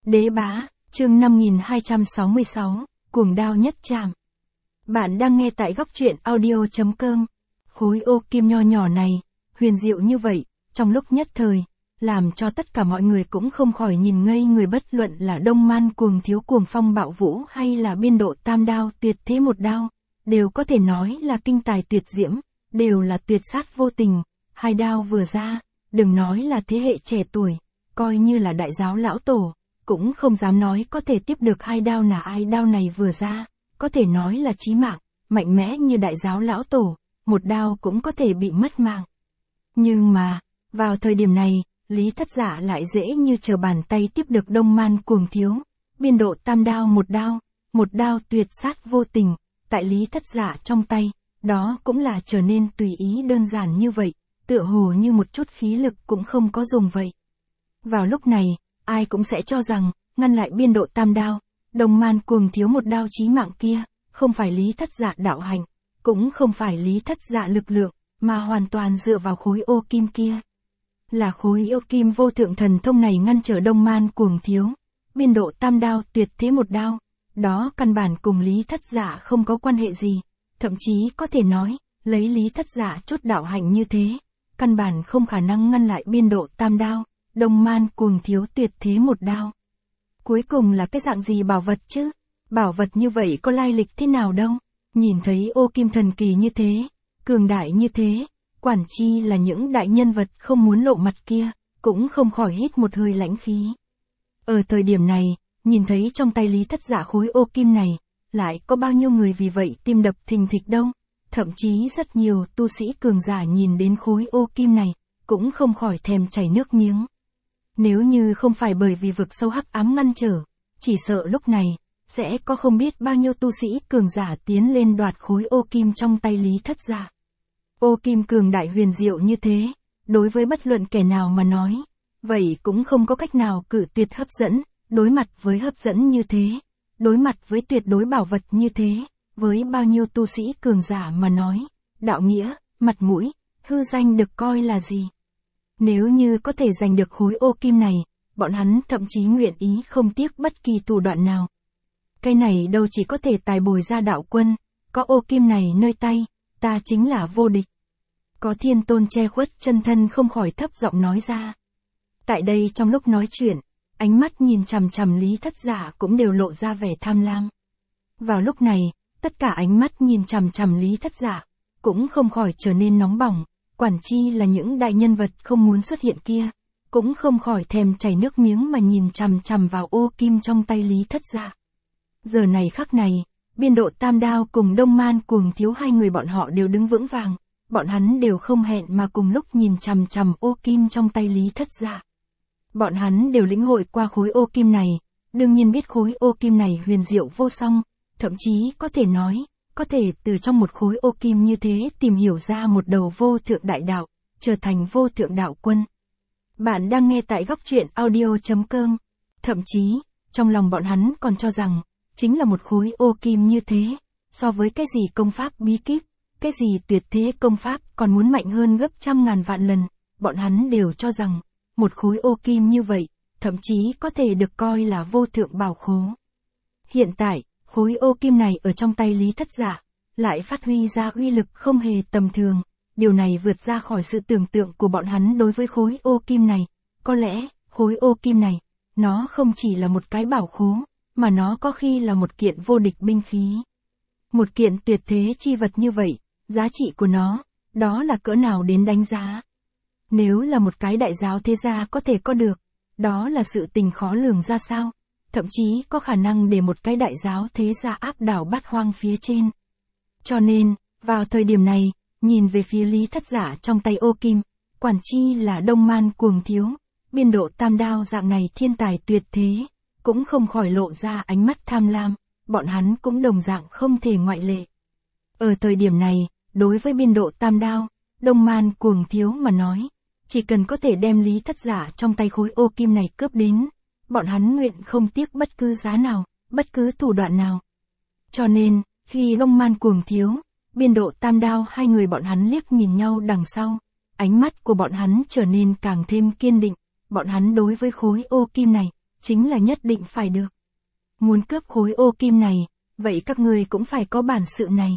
Đế bá, chương 5266, cuồng đao nhất trảm. Bạn đang nghe tại góc truyện audio.com. Khối ô kim nho nhỏ này, huyền diệu như vậy, trong lúc nhất thời, làm cho tất cả mọi người cũng không khỏi nhìn ngây người, bất luận là Đông Man Cuồng Thiếu cuồng phong bạo vũ hay là Biên Độ Tam đao tuyệt thế một đao, đều có thể nói là kinh tài tuyệt diễm, đều là tuyệt sát vô tình. Hai đao vừa ra, đừng nói là thế hệ trẻ tuổi, coi như là đại giáo lão tổ, cũng không dám nói có thể tiếp được hai đao nào. Ai đao này vừa ra, có thể nói là chí mạng, mạnh mẽ như đại giáo lão tổ, một đao cũng có thể bị mất mạng. Nhưng mà, vào thời điểm này, Lý Thất Dạ lại dễ như trở bàn tay tiếp được Đông Man Cuồng Thiếu, Biên Độ Tam đao, một đao tuyệt sát vô tình, tại Lý Thất Dạ trong tay, đó cũng là trở nên tùy ý đơn giản như vậy, tựa hồ như một chút khí lực cũng không có dùng vậy. Vào lúc này, ai cũng sẽ cho rằng, ngăn lại Biên Độ Tam đao, Đông Man Cuồng Thiếu một đao chí mạng kia, không phải Lý Thất Dạ đạo hạnh, cũng không phải Lý Thất Dạ lực lượng, mà hoàn toàn dựa vào khối ô kim kia. Là khối ô kim vô thượng thần thông này ngăn trở Đông Man Cuồng Thiếu, Biên Độ Tam đao tuyệt thế một đao, đó căn bản cùng Lý Thất Dạ không có quan hệ gì, thậm chí có thể nói, lấy Lý Thất Dạ chút đạo hạnh như thế, căn bản không khả năng ngăn lại Biên Độ Tam đao, Đông Man Cuồng Thiếu tuyệt thế một đao. Cuối cùng là cái dạng gì bảo vật chứ? Bảo vật như vậy có lai lịch thế nào đâu? Nhìn thấy ô kim thần kỳ như thế, cường đại như thế, quản chi là những đại nhân vật không muốn lộ mặt kia, cũng không khỏi hít một hơi lãnh khí. Ở thời điểm này, nhìn thấy trong tay Lý Thất Dạ khối ô kim này, lại có bao nhiêu người vì vậy tim đập thình thịch đâu? Thậm chí rất nhiều tu sĩ cường giả nhìn đến khối ô kim này, cũng không khỏi thèm chảy nước miếng. Nếu như không phải bởi vì vực sâu hắc ám ngăn trở, chỉ sợ lúc này, sẽ có không biết bao nhiêu tu sĩ cường giả tiến lên đoạt khối ô kim trong tay Lý Thất Dạ. Ô kim cường đại huyền diệu như thế, đối với bất luận kẻ nào mà nói, vậy cũng không có cách nào cự tuyệt hấp dẫn, đối mặt với hấp dẫn như thế, đối mặt với tuyệt đối bảo vật như thế, với bao nhiêu tu sĩ cường giả mà nói, đạo nghĩa, mặt mũi, hư danh được coi là gì? Nếu như có thể giành được khối ô kim này, bọn hắn thậm chí nguyện ý không tiếc bất kỳ thủ đoạn nào. Cái này đâu chỉ có thể tài bồi ra đạo quân, có ô kim này nơi tay, ta chính là vô địch. Có thiên tôn che khuất chân thân không khỏi thấp giọng nói ra. Tại đây trong lúc nói chuyện, ánh mắt nhìn chằm chằm Lý Thất Dạ cũng đều lộ ra vẻ tham lam. Vào lúc này, tất cả ánh mắt nhìn chằm chằm Lý Thất Dạ, cũng không khỏi trở nên nóng bỏng, quản chi là những đại nhân vật không muốn xuất hiện kia, cũng không khỏi thèm chảy nước miếng mà nhìn chằm chằm vào ô kim trong tay Lý Thất Dạ. Giờ này khắc này, Biên Độ Tam đao cùng Đông Man Cuồng Thiếu hai người bọn họ đều đứng vững vàng, bọn hắn đều không hẹn mà cùng lúc nhìn chằm chằm ô kim trong tay Lý Thất Dạ. Bọn hắn đều lĩnh hội qua khối ô kim này, đương nhiên biết khối ô kim này huyền diệu vô song, thậm chí có thể nói, có thể từ trong một khối ô kim như thế tìm hiểu ra một đầu vô thượng đại đạo, trở thành vô thượng đạo quân. Bạn đang nghe tại góc truyện audio.com. Thậm chí, trong lòng bọn hắn còn cho rằng, chính là một khối ô kim như thế, so với cái gì công pháp bí kíp, cái gì tuyệt thế công pháp còn muốn mạnh hơn gấp trăm ngàn vạn lần, bọn hắn đều cho rằng, một khối ô kim như vậy, thậm chí có thể được coi là vô thượng bảo khố. Hiện tại, khối ô kim này ở trong tay Lý Thất Dạ, lại phát huy ra uy lực không hề tầm thường, điều này vượt ra khỏi sự tưởng tượng của bọn hắn đối với khối ô kim này. Có lẽ, khối ô kim này, nó không chỉ là một cái bảo khố, mà nó có khi là một kiện vô địch binh khí. Một kiện tuyệt thế chi vật như vậy, giá trị của nó, đó là cỡ nào đến đánh giá. Nếu là một cái đại giáo thế gia có thể có được, đó là sự tình khó lường ra sao, thậm chí có khả năng để một cái đại giáo thế gia áp đảo bát hoang phía trên. Cho nên, vào thời điểm này, nhìn về phía Lý Thất Dạ trong tay ô kim, quản chi là Đông Man Cuồng Thiếu, Biên Độ Tam đao dạng này thiên tài tuyệt thế, cũng không khỏi lộ ra ánh mắt tham lam, bọn hắn cũng đồng dạng không thể ngoại lệ. Ở thời điểm này, đối với Biên Độ Tam đao, Đông Man Cuồng Thiếu mà nói, chỉ cần có thể đem Lý Thất Dạ trong tay khối ô kim này cướp đến, bọn hắn nguyện không tiếc bất cứ giá nào, bất cứ thủ đoạn nào. Cho nên, khi Đông Man Cuồng Thiếu, Biên Độ Tam đao hai người bọn hắn liếc nhìn nhau đằng sau, ánh mắt của bọn hắn trở nên càng thêm kiên định, bọn hắn đối với khối ô kim này, chính là nhất định phải được. Muốn cướp khối ô kim này, vậy các ngươi cũng phải có bản sự này.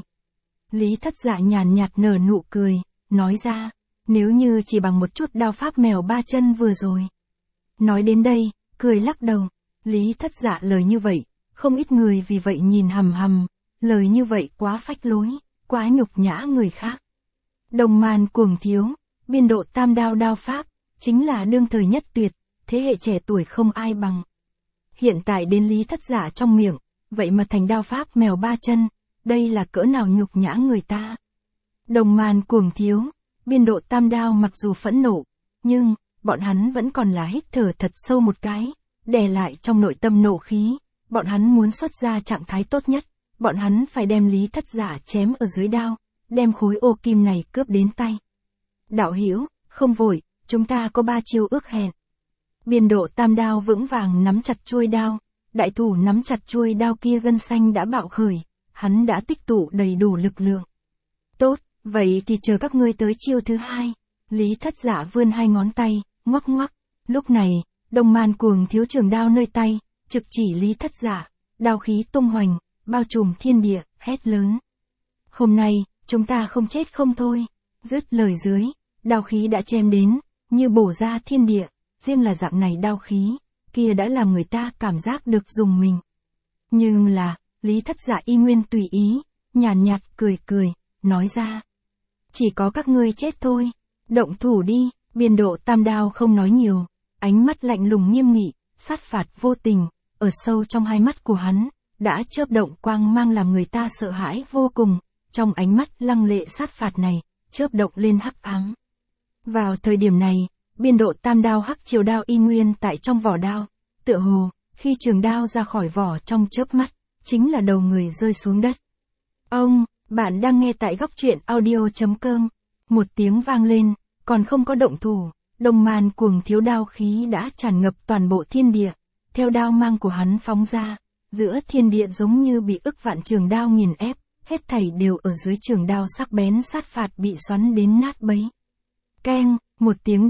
Lý Thất Dạ nhàn nhạt nở nụ cười, nói ra, nếu như chỉ bằng một chút đao pháp mèo ba chân vừa rồi. Nói đến đây, cười lắc đầu, Lý Thất Dạ lời như vậy, không ít người vì vậy nhìn hằm hằm, lời như vậy quá phách lối, quá nhục nhã người khác. Đồng Man Cuồng Thiếu, biên độ tam đao đao pháp, chính là đương thời nhất tuyệt, thế hệ trẻ tuổi không ai bằng. Hiện tại đến Lý Thất Dạ trong miệng, vậy mà thành đao pháp mèo ba chân, đây là cỡ nào nhục nhã người ta. Đồng Man Cuồng Thiếu, biên độ tam đao mặc dù phẫn nộ, nhưng, bọn hắn vẫn còn là hít thở thật sâu một cái, đè lại trong nội tâm nộ khí, bọn hắn muốn xuất ra trạng thái tốt nhất, bọn hắn phải đem Lý Thất Dạ chém ở dưới đao, đem khối ô kim này cướp đến tay. Đạo hữu, không vội, chúng ta có 3 chiêu ước hẹn. Biên độ tam đao vững vàng nắm chặt chuôi đao, đại thủ nắm chặt chuôi đao kia gân xanh đã bạo khởi, hắn đã tích tụ đầy đủ lực lượng. Tốt, vậy thì chờ các ngươi tới chiêu thứ 2. Lý Thất Dạ vươn 2 ngón tay, ngoắc ngoắc. Lúc này, Đồng Man Cuồng Thiếu trường đao nơi tay, trực chỉ Lý Thất Dạ, đao khí tung hoành, bao trùm thiên địa, hét lớn. Hôm nay, chúng ta không chết không thôi. Dứt lời dưới, đao khí đã chém đến, như bổ ra thiên địa, riêng là dạng này đao khí, kia đã làm người ta cảm giác được dùng mình. Nhưng là, Lý Thất Dạ y nguyên tùy ý, nhàn nhạt cười cười, nói ra. Chỉ có các ngươi chết thôi, động thủ đi, biên độ tam đao không nói nhiều, ánh mắt lạnh lùng nghiêm nghị, sát phạt vô tình, ở sâu trong hai mắt của hắn, đã chớp động quang mang làm người ta sợ hãi vô cùng, trong ánh mắt lăng lệ sát phạt này, chớp động lên hắc ám. Vào thời điểm này, biên độ tam đao hắc triều đao y nguyên tại trong vỏ đao, tựa hồ, khi trường đao ra khỏi vỏ trong chớp mắt, chính là đầu người rơi xuống đất. Ông, bạn đang nghe tại góc truyện audio.com, một tiếng vang lên, còn không có động thủ, Đồng Man Cuồng Thiếu đao khí đã tràn ngập toàn bộ thiên địa, theo đao mang của hắn phóng ra, giữa thiên địa giống như bị ức vạn trường đao nghiền ép, hết thảy đều ở dưới trường đao sắc bén sát phạt bị xoắn đến nát bấy. Keng, một tiếng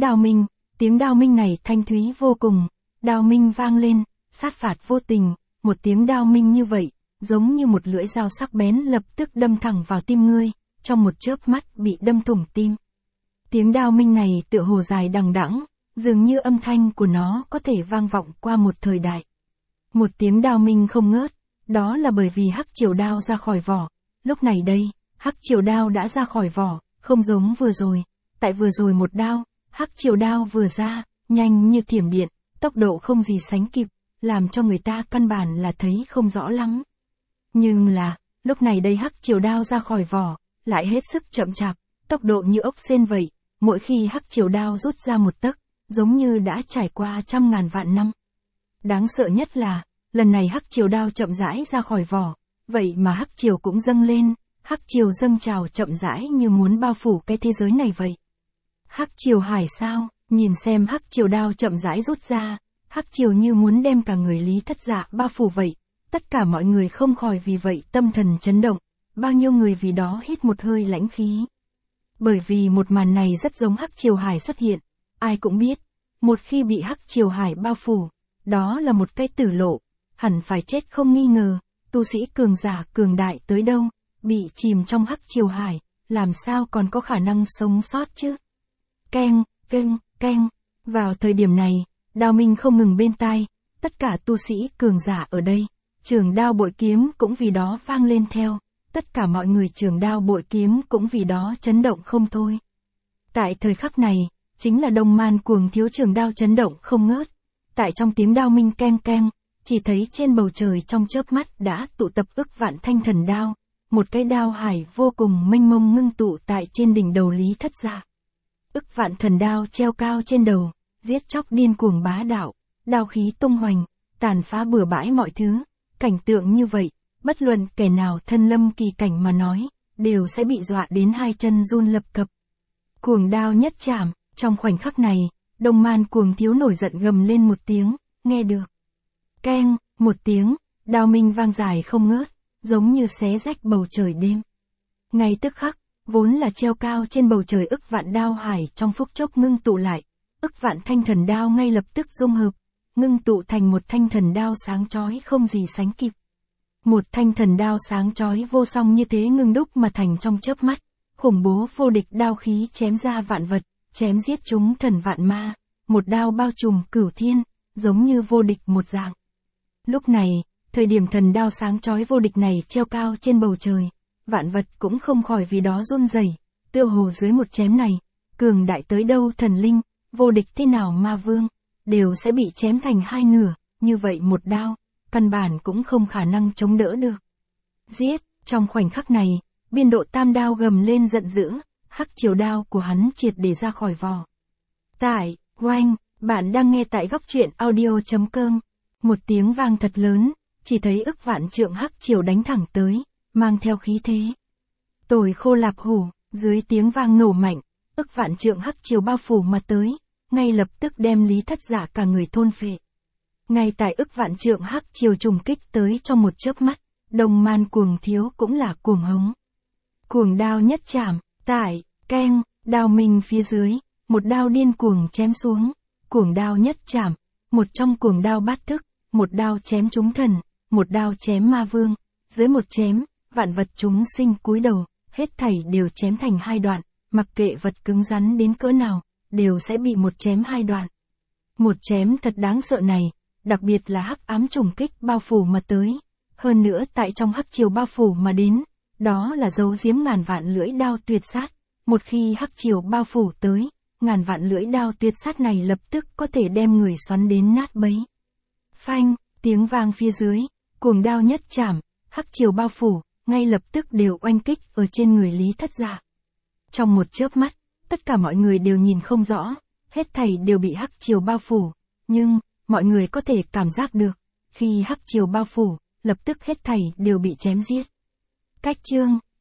đao minh này thanh thúy vô cùng, đao minh vang lên, sát phạt vô tình, một tiếng đao minh như vậy, giống như một lưỡi dao sắc bén lập tức đâm thẳng vào tim ngươi, trong một chớp mắt bị đâm thủng tim. Tiếng đao minh này tựa hồ dài đằng đẵng, dường như âm thanh của nó có thể vang vọng qua một thời đại. Một tiếng đao minh không ngớt, đó là bởi vì hắc triều đao ra khỏi vỏ. Lúc này đây, hắc triều đao đã ra khỏi vỏ, không giống vừa rồi. Tại vừa rồi một đao, hắc triều đao vừa ra, nhanh như thiểm điện, tốc độ không gì sánh kịp, làm cho người ta căn bản là thấy không rõ lắm. Nhưng là, lúc này đây hắc triều đao ra khỏi vỏ, lại hết sức chậm chạp, tốc độ như ốc sên vậy, mỗi khi hắc triều đao rút ra một tấc, giống như đã trải qua trăm ngàn vạn năm. Đáng sợ nhất là, lần này hắc triều đao chậm rãi ra khỏi vỏ, vậy mà hắc triều cũng dâng lên, hắc triều dâng trào chậm rãi như muốn bao phủ cái thế giới này vậy. Hắc triều hải sao, nhìn xem hắc triều đao chậm rãi rút ra, hắc triều như muốn đem cả người Lý Thất Dạ bao phủ vậy, tất cả mọi người không khỏi vì vậy tâm thần chấn động, bao nhiêu người vì đó hít một hơi lãnh khí. Bởi vì một màn này rất giống hắc triều hải xuất hiện, ai cũng biết, một khi bị hắc triều hải bao phủ, đó là một cái tử lộ, hẳn phải chết không nghi ngờ, tu sĩ cường giả cường đại tới đâu, bị chìm trong hắc triều hải, làm sao còn có khả năng sống sót chứ? Keng, keng, keng, vào thời điểm này, đao minh không ngừng bên tai, tất cả tu sĩ cường giả ở đây, trường đao bội kiếm cũng vì đó vang lên theo, tất cả mọi người trường đao bội kiếm cũng vì đó chấn động không thôi. Tại thời khắc này, chính là Đồng Man Cuồng Thiếu trường đao chấn động không ngớt, tại trong tiếng đao minh keng keng, chỉ thấy trên bầu trời trong chớp mắt đã tụ tập ức vạn thanh thần đao, một cái đao hải vô cùng mênh mông ngưng tụ tại trên đỉnh đầu Lý Thất Dạ. Ức vạn thần đao treo cao trên đầu, giết chóc điên cuồng bá đạo, đao khí tung hoành, tàn phá bừa bãi mọi thứ, cảnh tượng như vậy, bất luận kẻ nào thân lâm kỳ cảnh mà nói, đều sẽ bị dọa đến hai chân run lập cập. Cuồng đao nhất chạm, trong khoảnh khắc này, Đồng Man Cuồng Thiếu nổi giận gầm lên một tiếng, nghe được. Keng, một tiếng, đao minh vang dài không ngớt, giống như xé rách bầu trời đêm. Ngay tức khắc, vốn là treo cao trên bầu trời ức vạn đao hải trong phút chốc ngưng tụ lại, ức vạn thanh thần đao ngay lập tức dung hợp, ngưng tụ thành một thanh thần đao sáng chói không gì sánh kịp. Một thanh thần đao sáng chói vô song như thế ngưng đúc mà thành trong chớp mắt, khủng bố vô địch đao khí chém ra vạn vật, chém giết chúng thần vạn ma, một đao bao trùm cửu thiên, giống như vô địch một dạng. Lúc này, thời điểm thần đao sáng chói vô địch này treo cao trên bầu trời, vạn vật cũng không khỏi vì đó run rẩy, tựa hồ dưới một chém này, cường đại tới đâu thần linh, vô địch thế nào ma vương, đều sẽ bị chém thành hai nửa, như vậy một đao, căn bản cũng không khả năng chống đỡ được. Giết, trong khoảnh khắc này, biên độ tam đao gầm lên giận dữ, hắc triều đao của hắn triệt để ra khỏi vỏ. Tại, oanh, bạn đang nghe tại góc truyện audio.com. Một tiếng vang thật lớn, chỉ thấy ức vạn trượng hắc triều đánh thẳng tới, mang theo khí thế. Tồi khô lạp hủ, dưới tiếng vang nổ mạnh, ức vạn trượng hắc triều bao phủ mà tới, ngay lập tức đem Lý Thất Giả cả người thôn phệ. Ngay tại ức vạn trượng hắc triều trùng kích tới trong một chớp mắt, Đồng Man cuồng thiếu cũng là cuồng hống. Cuồng đao nhất chạm, tại, keng, đao minh phía dưới, một đao điên cuồng chém xuống, cuồng đao nhất chạm, một trong cuồng đao bát thức, một đao chém chúng thần, một đao chém ma vương, dưới một chém, vạn vật chúng sinh cúi đầu, hết thảy đều chém thành hai đoạn, mặc kệ vật cứng rắn đến cỡ nào, đều sẽ bị một chém hai đoạn. Một chém thật đáng sợ này, đặc biệt là hắc ám trùng kích bao phủ mà tới, hơn nữa tại trong hắc triều bao phủ mà đến, đó là dấu giếm ngàn vạn lưỡi đao tuyệt sát, một khi hắc triều bao phủ tới, ngàn vạn lưỡi đao tuyệt sát này lập tức có thể đem người xoắn đến nát bấy. Phanh, tiếng vang phía dưới, cuồng đao nhất chạm, hắc triều bao phủ, ngay lập tức đều oanh kích ở trên người Lý Thất Giả. Trong một chớp mắt, tất cả mọi người đều nhìn không rõ, hết thảy đều bị hắc triều bao phủ, nhưng, mọi người có thể cảm giác được, khi hắc triều bao phủ, lập tức hết thảy đều bị chém giết. Cách chương